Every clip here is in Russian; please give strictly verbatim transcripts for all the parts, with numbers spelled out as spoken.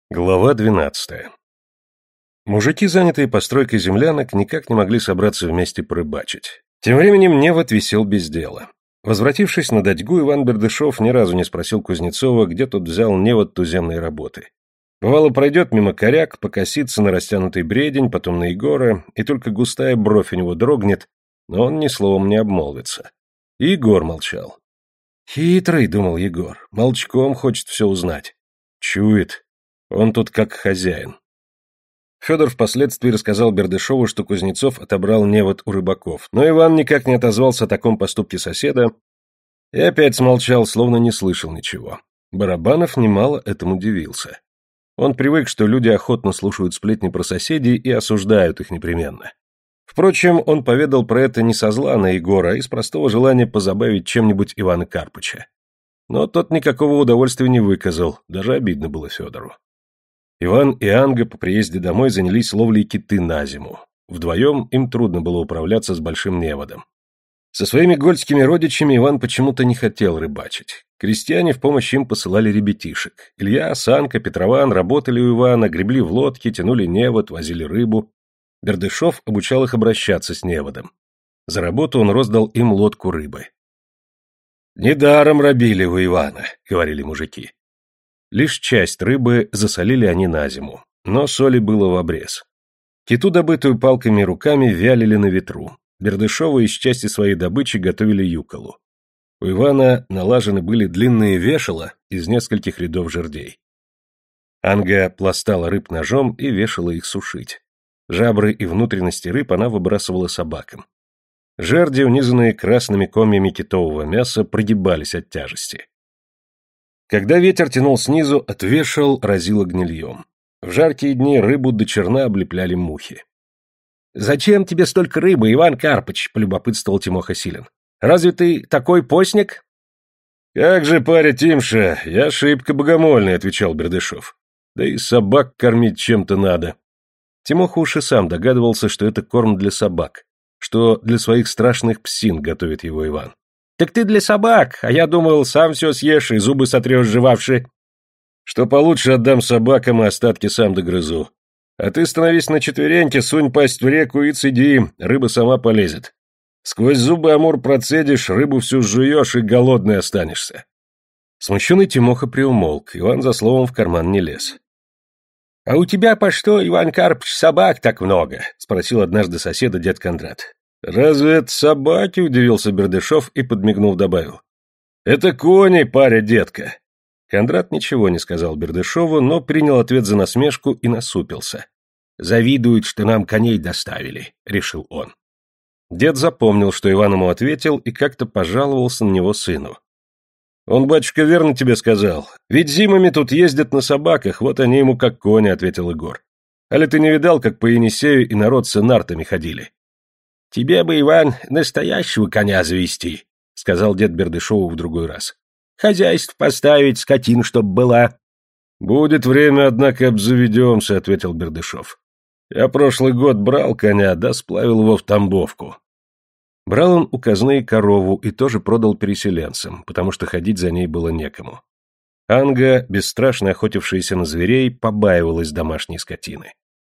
Глава двенадцатая. Мужики, занятые постройкой землянок, никак не могли собраться вместе порыбачить. Тем временем Невод висел без дела. Возвратившись на датьгу, Иван Бердышев ни разу не спросил Кузнецова, где тот взял Невод туземной работы. Бывало, пройдет мимо коряк, покосится на растянутый бредень, потом на Егора, и только густая бровь у него дрогнет, но он ни словом не обмолвится. И Егор молчал. «Хитрый», — думал Егор, — молчком хочет все узнать. Чует. Он тут как хозяин. Федор впоследствии рассказал Бердышеву, что Кузнецов отобрал Невод у рыбаков, но Иван никак не отозвался о таком поступке соседа и опять смолчал, словно не слышал ничего. Барабанов немало этому удивился. Он привык, что люди охотно слушают сплетни про соседей и осуждают их непременно. Впрочем, он поведал про это не со зла на Егора, а из простого желания позабавить чем-нибудь Ивана Карпыча. Но тот никакого удовольствия не выказал, даже обидно было Федору. Иван и Анга по приезде домой занялись ловлей киты на зиму. Вдвоем им трудно было управляться с большим Неводом. Со своими гольдскими родичами Иван почему-то не хотел рыбачить. Крестьяне в помощь им посылали ребятишек. Илья, Санка, Петрован работали у Ивана, гребли в лодке, тянули Невод, возили рыбу. Бердышев обучал их обращаться с Неводом. За работу он роздал им лодку рыбы. «Недаром робили у Ивана», — говорили мужики. Лишь часть рыбы засолили они на зиму, но соли было в обрез. Киту, добытую палками и руками, вялили на ветру. Бердышеву из части своей добычи готовили юколу. У Ивана налажены были длинные вешала из нескольких рядов жердей. Анга пластала рыб ножом и вешала их сушить. Жабры и внутренности рыб она выбрасывала собакам. Жерди, унизанные красными комьями китового мяса, прогибались от тяжести. Когда ветер тянул снизу, от вешал разило гнильем. В жаркие дни рыбу до черна облепляли мухи. «Зачем тебе столько рыбы, Иван Карпыч?» — полюбопытствовал Тимоха Силин. «Разве ты такой постник?» «Как же, паря Тимша, я шибко богомольный», — отвечал Бердышев. «Да и собак кормить чем-то надо». Тимоха уж и сам догадывался, что это корм для собак, что для своих страшных псин готовит его Иван. «Так ты для собак, а я думал, сам все съешь и зубы сотрешь жевавши». «Что получше отдам собакам, и остатки сам догрызу. А ты становись на четвереньки, сунь пасть в реку и цеди, рыба сама полезет. Сквозь зубы амур процедишь, рыбу всю жуешь и голодный останешься». Смущенный Тимоха приумолк, Иван за словом в карман не лез. «А у тебя по что, Иван Карпыч, собак так много?» — спросил однажды соседа дед Кондрат. «Разве это собаки?» — удивился Бердышев и, подмигнув, добавил. «Это кони, паря, детка». Кондрат ничего не сказал Бердышеву, но принял ответ за насмешку и насупился. «Завидуют, что нам коней доставили», — решил он. Дед запомнил, что Иван ему ответил, и как-то пожаловался на него сыну. «Он, батюшка, верно тебе сказал. Ведь зимами тут ездят на собаках, вот они ему как кони», — ответил Егор. «Али ты не видал, как по Енисею и народ с нартами ходили?» «Тебе бы, Иван, настоящего коня завести», — сказал дед Бердышеву в другой раз. «Хозяйство поставить, скотин чтоб была». «Будет время, однако, обзаведемся», — ответил Бердышев. «Я прошлый год брал коня, да сплавил его в Тамбовку». Брал он у казны корову и тоже продал переселенцам, потому что ходить за ней было некому. Анга, бесстрашно охотившаяся на зверей, побаивалась домашней скотины.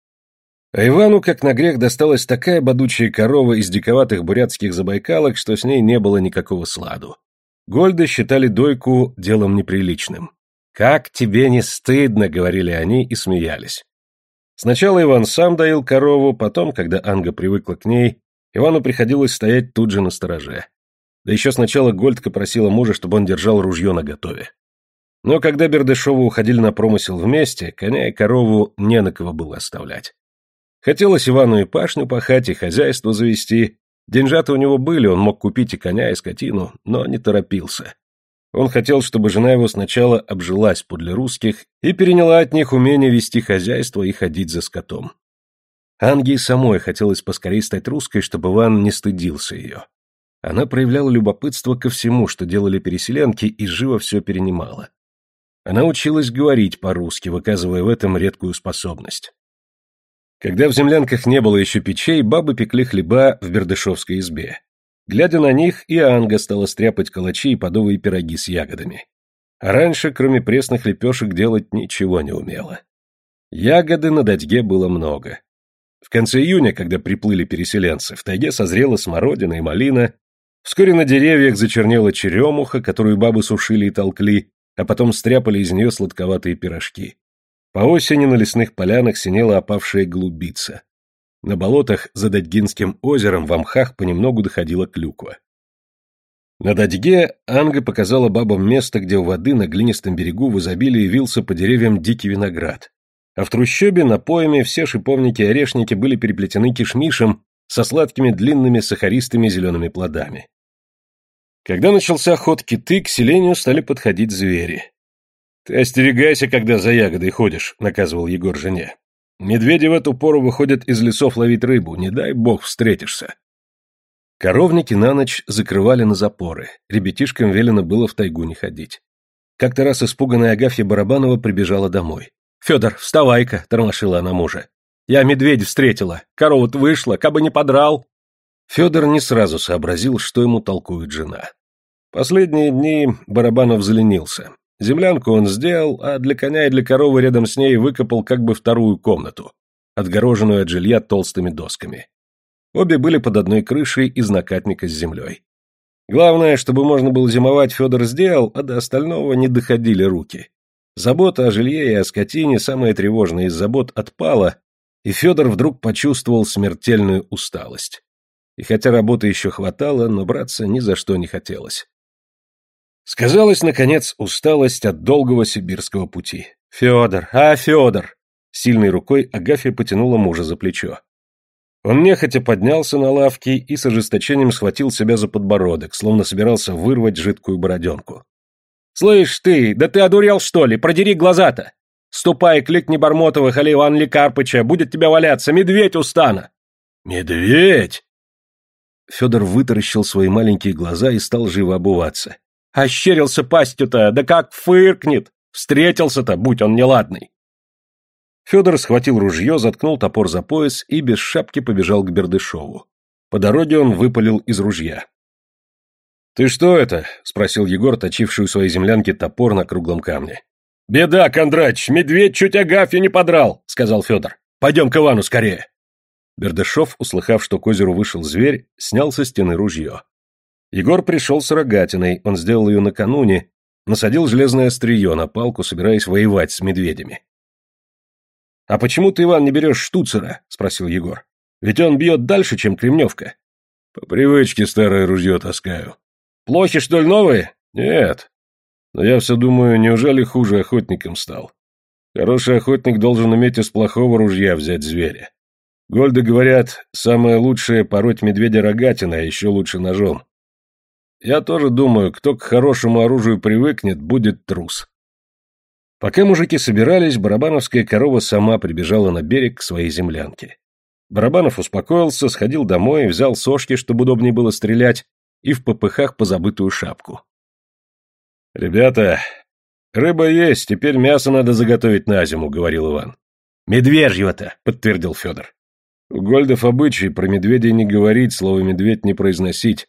А Ивану, как на грех, досталась такая бодучая корова из диковатых бурятских забайкалок, что с ней не было никакого сладу. Гольды считали дойку делом неприличным. «Как тебе не стыдно!» — говорили они и смеялись. Сначала Иван сам доил корову, потом, когда Анга привыкла к ней, Ивану приходилось стоять тут же на стороже. Да еще сначала Гольдка просила мужа, чтобы он держал ружье наготове. Но когда Бердышевы уходили на промысел вместе, коня и корову не на кого было оставлять. Хотелось Ивану и пашню пахать, и хозяйство завести. Деньжата у него были, он мог купить и коня, и скотину, но не торопился. Он хотел, чтобы жена его сначала обжилась подле русских и переняла от них умение вести хозяйство и ходить за скотом. Анге самой хотелось поскорее стать русской, чтобы Иван не стыдился ее. Она проявляла любопытство ко всему, что делали переселенки, и живо все перенимала. Она училась говорить по-русски, выказывая в этом редкую способность. Когда в землянках не было еще печей, бабы пекли хлеба в бердышевской избе. Глядя на них, и Анга стала стряпать калачи и подовые пироги с ягодами. А раньше, кроме пресных лепешек, делать ничего не умела. Ягоды на Дадьге было много. В конце июня, когда приплыли переселенцы, в тайге созрела смородина и малина, вскоре на деревьях зачернела черемуха, которую бабы сушили и толкли, а потом стряпали из нее сладковатые пирожки. По осени на лесных полянах синела опавшая голубица. На болотах за Дадьгинским озером в мхах понемногу доходила клюква. На Дадьге Анга показала бабам место, где у воды на глинистом берегу в изобилии вился по деревьям дикий виноград. А в трущобе напоями все шиповники и орешники были переплетены кишмишем со сладкими длинными сахаристыми зелеными плодами. Когда начался ход киты, к селению стали подходить звери. «Ты остерегайся, когда за ягодой ходишь», — наказывал Егор жене. «Медведи в эту пору выходят из лесов ловить рыбу, не дай бог встретишься». Коровники на ночь закрывали на запоры, ребятишкам велено было в тайгу не ходить. Как-то раз испуганная Агафья Барабанова прибежала домой. «Федор, вставай-ка», — тормошила она мужа. «Я медведя встретила, корова-то вышла, кабы не подрал». Федор не сразу сообразил, что ему толкует жена. Последние дни Барабанов заленился. Землянку он сделал, а для коня и для коровы рядом с ней выкопал как бы вторую комнату, отгороженную от жилья толстыми досками. Обе были под одной крышей из накатника с землей. Главное, чтобы можно было зимовать, Федор сделал, а до остального не доходили руки. Забота о жилье и о скотине, самая тревожная из забот, отпала, и Федор вдруг почувствовал смертельную усталость. И хотя работы еще хватало, но браться ни за что не хотелось. Сказалась, наконец, усталость от долгого сибирского пути. «Федор, а, Федор!» Сильной рукой Агафья потянула мужа за плечо. Он нехотя поднялся на лавке и с ожесточением схватил себя за подбородок, словно собирался вырвать жидкую бороденку. «Слышь ты, да ты одурел, что ли? Продери глаза-то! Ступай, кликни Бармотовых или Ивана Лекарпыча, будет тебя валяться, медведь у стана!» «Медведь!» Федор вытаращил свои маленькие глаза и стал живо обуваться. «Ощерился пастью-то, да как фыркнет! Встретился-то, будь он неладный!» Федор схватил ружье, заткнул топор за пояс и без шапки побежал к Бердышеву. По дороге он выпалил из ружья. «Ты что это?» — спросил Егор, точивший у своей землянки топор на круглом камне. «Беда, Кондрач, медведь чуть Агафью не подрал», — сказал Федор. «Пойдем к Ивану скорее». Бердышев, услыхав, что к озеру вышел зверь, снял со стены ружье. Егор пришел с рогатиной, он сделал ее накануне, насадил железное острие на палку, собираясь воевать с медведями. «А почему ты, Иван, не берешь штуцера?» — спросил Егор. «Ведь он бьет дальше, чем кремневка». «По привычке старое ружье таскаю». «Плохи, что ли, новые?» «Нет. Но я все думаю, неужели хуже охотником стал? Хороший охотник должен уметь из плохого ружья взять зверя. Гольды говорят, самое лучшее — пороть медведя рогатиной, а еще лучше ножом. Я тоже думаю, кто к хорошему оружию привыкнет, будет трус». Пока мужики собирались, барабановская корова сама прибежала на берег к своей землянке. Барабанов успокоился, сходил домой, взял сошки, чтобы удобнее было стрелять, и в попыхах позабытую шапку. «Ребята, рыба есть, теперь мясо надо заготовить на зиму», — говорил Иван. «Медвежьего-то», — подтвердил Федор. «У гольдов обычай про медведей не говорить, слово «медведь» не произносить.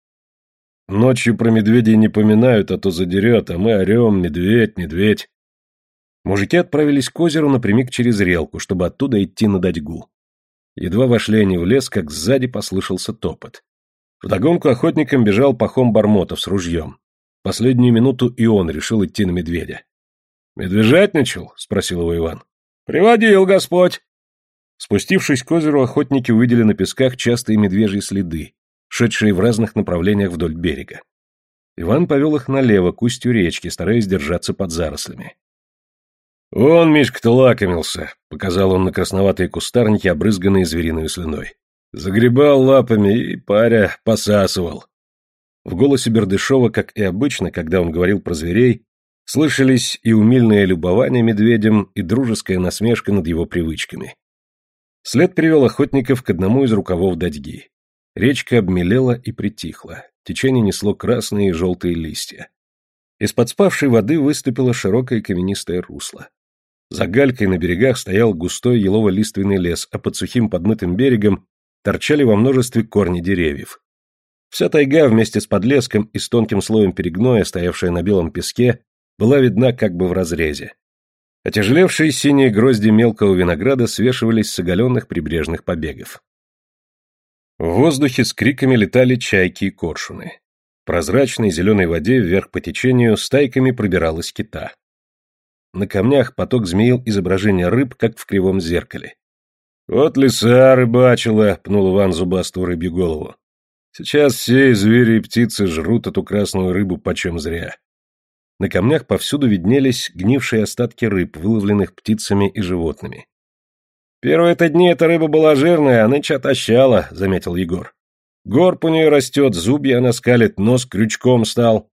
Ночью про медведей не поминают, а то задерет, а мы орем «медведь, медведь». Мужики отправились к озеру напрямик через релку, чтобы оттуда идти на Дадьгу. Едва вошли они в лес, как сзади послышался топот. Вдогонку охотникам бежал Пахом Бармотов с ружьем. Последнюю минуту и он решил идти на медведя. «Медвежатничал?» — спросил его Иван. «Приводил Господь». Спустившись к озеру, охотники увидели на песках частые медвежьи следы, шедшие в разных направлениях вдоль берега. Иван повел их налево, к устью речки, стараясь держаться под зарослями. «Вон Мишка-то лакомился», — показал он на красноватые кустарники, обрызганные звериной слюной. Загребал лапами и, паря, посасывал. В голосе Бердышева, как и обычно, когда он говорил про зверей, слышались и умильное любование медведем, и дружеская насмешка над его привычками. След привел охотников к одному из рукавов Дадьги. Речка обмелела и притихла, течение несло красные и желтые листья. Из-под спавшей воды выступило широкое каменистое русло. За галькой на берегах стоял густой елово-лиственный лес, а под сухим подмытым берегом торчали во множестве корни деревьев. Вся тайга вместе с подлеском и с тонким слоем перегноя, стоявшая на белом песке, была видна как бы в разрезе. Отяжелевшие синие грозди мелкого винограда свешивались с оголенных прибрежных побегов. В воздухе с криками летали чайки и коршуны. В прозрачной зеленой воде вверх по течению стайками пробиралась кита. На камнях поток змеил изображения рыб, как в кривом зеркале. «Вот лиса рыбачила», — пнул Иван зубастую рыбью голову. «Сейчас все звери и птицы жрут эту красную рыбу почем зря». На камнях повсюду виднелись гнившие остатки рыб, выловленных птицами и животными. «Первые-то дни эта рыба была жирная, а нынче отощала», — заметил Егор. «Горб у нее растет, зубья она скалит, нос крючком стал».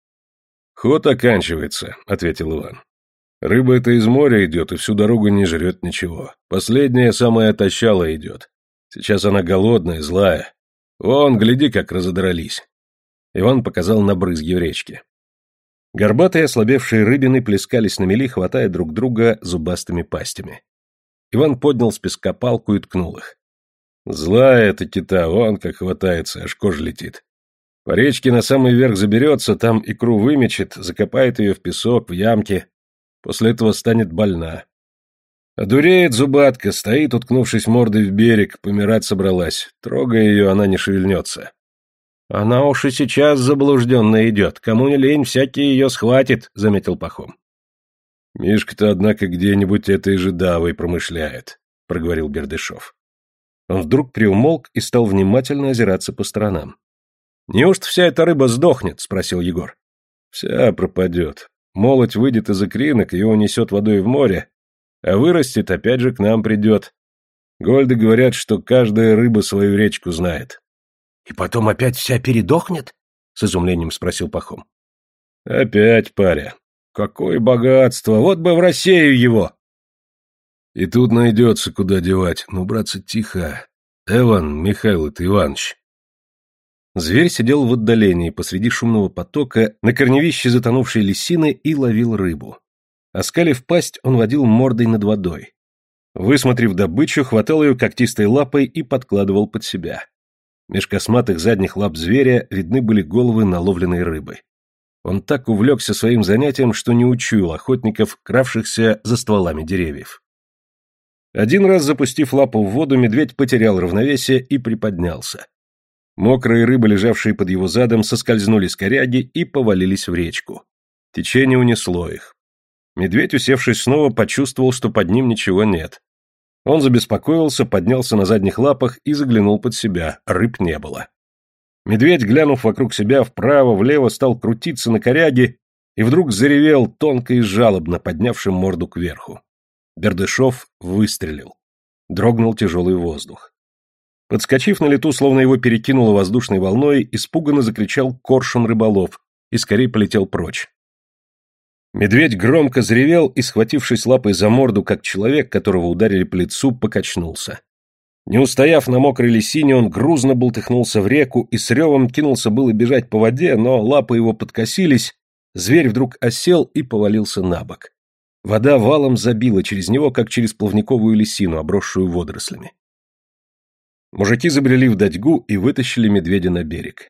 «Ход оканчивается», — ответил Иван. «Рыба эта из моря идет и всю дорогу не жрет ничего. Последняя самая отощала идет. Сейчас она голодная, злая. Вон, гляди, как разодрались». Иван показал на брызги в речке. Горбатые ослабевшие рыбины плескались на мели, хватая друг друга зубастыми пастями. Иван поднял с песка палку и ткнул их. «Злая эта кита, вон как хватается, аж кожа летит. По речке на самый верх заберется, там икру вымечет, закопает ее в песок, в ямке. После этого станет больна. Одуреет зубатка, стоит, уткнувшись мордой в берег, помирать собралась. Трогая ее, она не шевельнется». «Она уж и сейчас заблужденная идет. Кому не лень, всякий ее схватит», — заметил Пахом. «Мишка-то, однако, где-нибудь этой же давой промышляет», — проговорил Бердышев. Он вдруг приумолк и стал внимательно озираться по сторонам. «Неужто вся эта рыба сдохнет?» — спросил Егор. «Вся пропадет. Молоть выйдет из икринок, его несет водой в море, а вырастет, опять же к нам придет. Гольды говорят, что каждая рыба свою речку знает». «И потом опять вся передохнет?» — с изумлением спросил Пахом. «Опять, паря. Какое богатство! Вот бы в Россию его!» «И тут найдется, куда девать. Ну, братцы, тихо. Эван, Михаил Иванович». Зверь сидел в отдалении, посреди шумного потока, на корневище затонувшей лисины и ловил рыбу. Оскалив пасть, он водил мордой над водой. Высмотрев добычу, хватал ее когтистой лапой и подкладывал под себя. Меж косматых задних лап зверя видны были головы наловленной рыбы. Он так увлекся своим занятием, что не учуял охотников, кравшихся за стволами деревьев. Один раз, запустив лапу в воду, медведь потерял равновесие и приподнялся. Мокрые рыбы, лежавшие под его задом, соскользнули с коряги и повалились в речку. Течение унесло их. Медведь, усевшись снова, почувствовал, что под ним ничего нет. Он забеспокоился, поднялся на задних лапах и заглянул под себя. Рыб не было. Медведь, глянув вокруг себя вправо, влево, стал крутиться на коряге и вдруг заревел тонко и жалобно, поднявшим морду кверху. Бердышев выстрелил. Дрогнул тяжелый воздух. Подскочив на лету, словно его перекинуло воздушной волной, испуганно закричал коршун-рыболов и скорее полетел прочь. Медведь громко заревел и, схватившись лапой за морду, как человек, которого ударили по лицу, покачнулся. Не устояв на мокрой лисине, он грузно бултыхнулся в реку и с ревом кинулся было бежать по воде, но лапы его подкосились, зверь вдруг осел и повалился на бок. Вода валом забила через него, как через плавниковую лисину, обросшую водорослями. Мужики забрели в дадьгу и вытащили медведя на берег.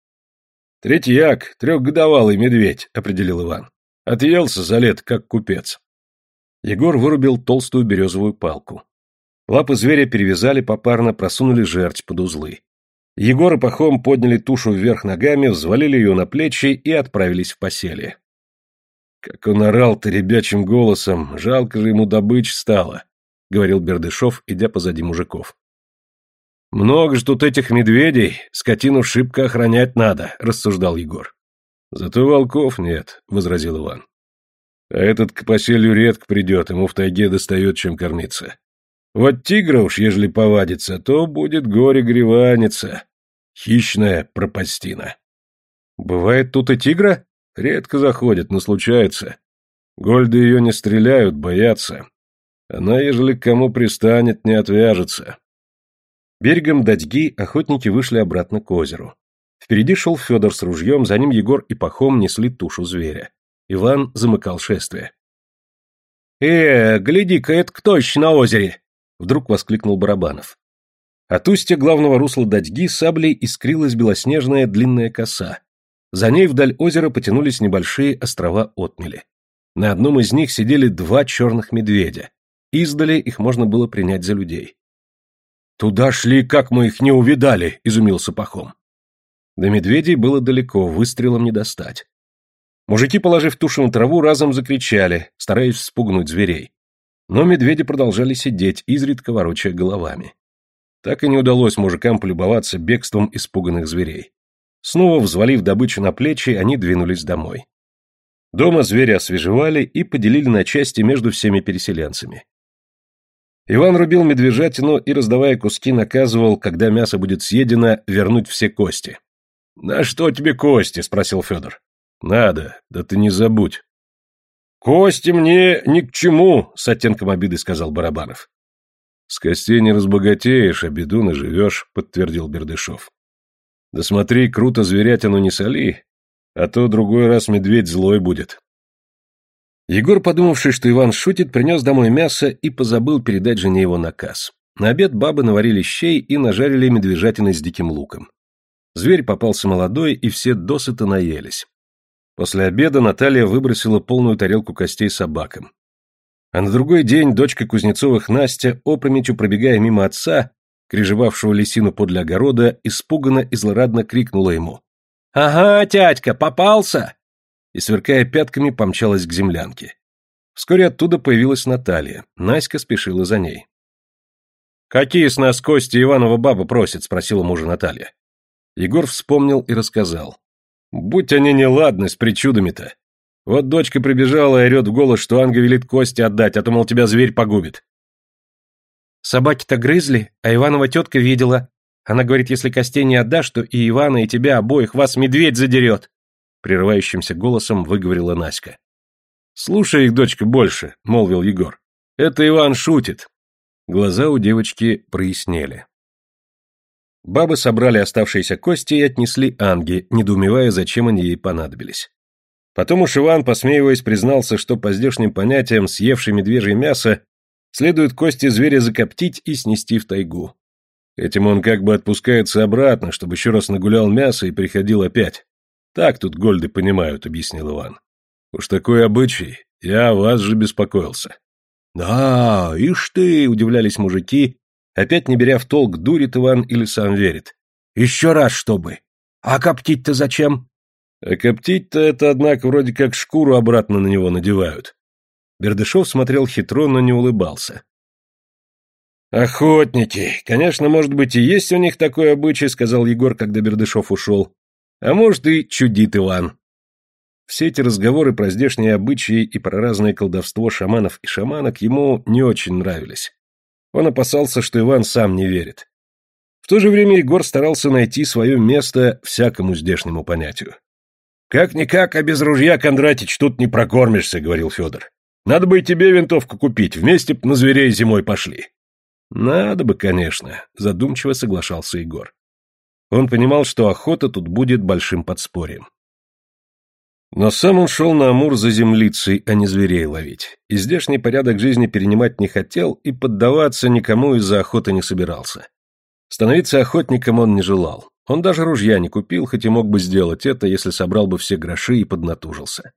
«Третьяк, трехгодовалый медведь», — определил Иван. «Отъелся за лет, как купец». Егор вырубил толстую березовую палку. Лапы зверя перевязали попарно, просунули жерть под узлы. Егор и Пахом подняли тушу вверх ногами, взвалили ее на плечи и отправились в поселие. «Как он орал-то ребячим голосом, жалко же ему добычи стало», — говорил Бердышев, идя позади мужиков. «Много ж тут этих медведей, скотину шибко охранять надо», — рассуждал Егор. «Зато волков нет», — возразил Иван. «А этот к поселью редко придет, ему в тайге достает, чем кормиться. Вот тигра уж, ежели повадится, то будет горе-греваница. Хищная пропастина». «Бывает тут и тигра?» «Редко заходит, но случается. Гольды ее не стреляют, боятся. Она, ежели к кому пристанет, не отвяжется». Берегом Дадьги охотники вышли обратно к озеру. Впереди шел Федор с ружьем, за ним Егор и Пахом несли тушу зверя. Иван замыкал шествие. «Э, гляди-ка, это кто еще на озере?» — вдруг воскликнул Барабанов. От устья главного русла Дадьги саблей искрилась белоснежная длинная коса. За ней вдаль озера потянулись небольшие острова отмели. На одном из них сидели два черных медведя. Издали их можно было принять за людей. «Туда шли, как мы их не увидали!» — изумился Пахом. До медведей было далеко, выстрелом не достать. Мужики, положив тушу на траву, разом закричали, стараясь вспугнуть зверей. Но медведи продолжали сидеть, изредка ворочая головами. Так и не удалось мужикам полюбоваться бегством испуганных зверей. Снова взвалив добычу на плечи, они двинулись домой. Дома звери освежевали и поделили на части между всеми переселенцами. Иван рубил медвежатину и, раздавая куски, наказывал, когда мясо будет съедено, вернуть все кости. «На что тебе кости?» — спросил Федор. «Надо, да ты не забудь». «Кости мне ни к чему», — с оттенком обиды сказал Барабанов. «С костей не разбогатеешь, а беду наживешь», — подтвердил Бердышев. «Да смотри, круто зверятину не соли, а то другой раз медведь злой будет». Егор, подумавший, что Иван шутит, принес домой мясо и позабыл передать жене его наказ. На обед бабы наварили щей и нажарили медвежатины с диким луком. Зверь попался молодой, и все досыта наелись. После обеда Наталья выбросила полную тарелку костей собакам. А на другой день дочка Кузнецовых Настя, опрометью пробегая мимо отца, крежевавшего лисину подле огорода, испуганно и злорадно крикнула ему: «Ага, тятька, попался!» и, сверкая пятками, помчалась к землянке. Вскоре оттуда появилась Наталья. Наська спешила за ней. «Какие с нас кости Иванова баба просит?» — спросила мужа Наталья. Егор вспомнил и рассказал. «Будь они неладны с причудами-то. Вот дочка прибежала и орет в голос, что Анга велит кости отдать, а то, мол, тебя зверь погубит». «Собаки-то грызли, а Иванова тетка видела. Она говорит, если костей не отдашь, то и Ивана, и тебя обоих вас медведь задерет», — прерывающимся голосом выговорила Наська. «Слушай их, дочка, больше», — молвил Егор. «Это Иван шутит». Глаза у девочки прояснели. Бабы собрали оставшиеся кости и отнесли Анге, недоумевая, зачем они ей понадобились. Потом уж Иван, посмеиваясь, признался, что по здешним понятиям съевший медвежье мясо следует кости зверя закоптить и снести в тайгу. Этим он как бы отпускается обратно, чтобы еще раз нагулял мясо и приходил опять. Так тут гольды понимают, объяснил Иван. Уж такой обычай, я о вас же беспокоился. Да, ишь ты, удивлялись мужики, опять не беря в толк, дурит Иван или сам верит. Еще раз, чтобы. А коптить-то зачем? А коптить-то это, однако, вроде как шкуру обратно на него надевают. Бердышев смотрел хитро, но не улыбался. «Охотники! Конечно, может быть, и есть у них такой обычай», — сказал Егор, когда Бердышев ушел. «А может, и чудит Иван». Все эти разговоры про здешние обычаи и про разное колдовство шаманов и шаманок ему не очень нравились. Он опасался, что Иван сам не верит. В то же время Егор старался найти свое место всякому здешнему понятию. «Как-никак, а без ружья, Кондратич, тут не прокормишься», — говорил Федор. «Надо бы и тебе винтовку купить, вместе б на зверей зимой пошли». «Надо бы, конечно», — задумчиво соглашался Егор. Он понимал, что охота тут будет большим подспорьем. Но сам он шел на Амур за землицей, а не зверей ловить. И здешний порядок жизни перенимать не хотел и поддаваться никому из-за охоты не собирался. Становиться охотником он не желал. Он даже ружья не купил, хоть и мог бы сделать это, если собрал бы все гроши и поднатужился.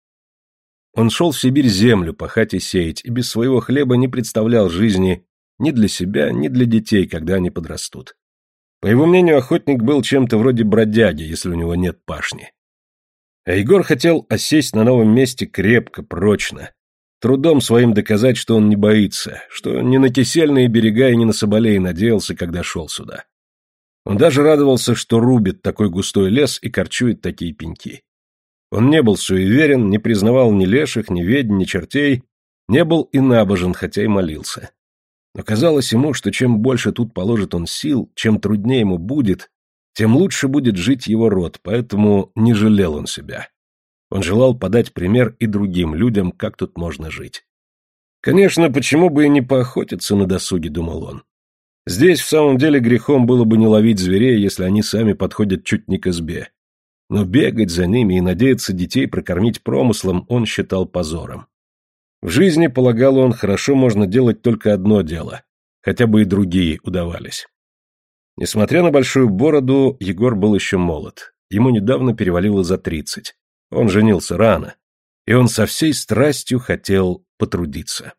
Он шел в Сибирь землю пахать и сеять, и без своего хлеба не представлял жизни ни для себя, ни для детей, когда они подрастут. По его мнению, охотник был чем-то вроде бродяги, если у него нет пашни. А Егор хотел осесть на новом месте крепко, прочно, трудом своим доказать, что он не боится, что не на кисельные берега и не на соболей надеялся, когда шел сюда. Он даже радовался, что рубит такой густой лес и корчует такие пеньки. Он не был суеверен, не признавал ни леших, ни ведьм, ни чертей, не был и набожен, хотя и молился. Но казалось ему, что чем больше тут положит он сил, чем труднее ему будет, тем лучше будет жить его род, поэтому не жалел он себя. Он желал подать пример и другим людям, как тут можно жить. Конечно, почему бы и не поохотиться на досуге, думал он. Здесь в самом деле грехом было бы не ловить зверей, если они сами подходят чуть не к избе. Но бегать за ними и надеяться детей прокормить промыслом он считал позором. В жизни, полагал он, хорошо можно делать только одно дело, хотя бы и другие удавались. Несмотря на большую бороду, Егор был еще молод. Ему недавно перевалило за тридцать. Он женился рано. и он со всей страстью хотел потрудиться.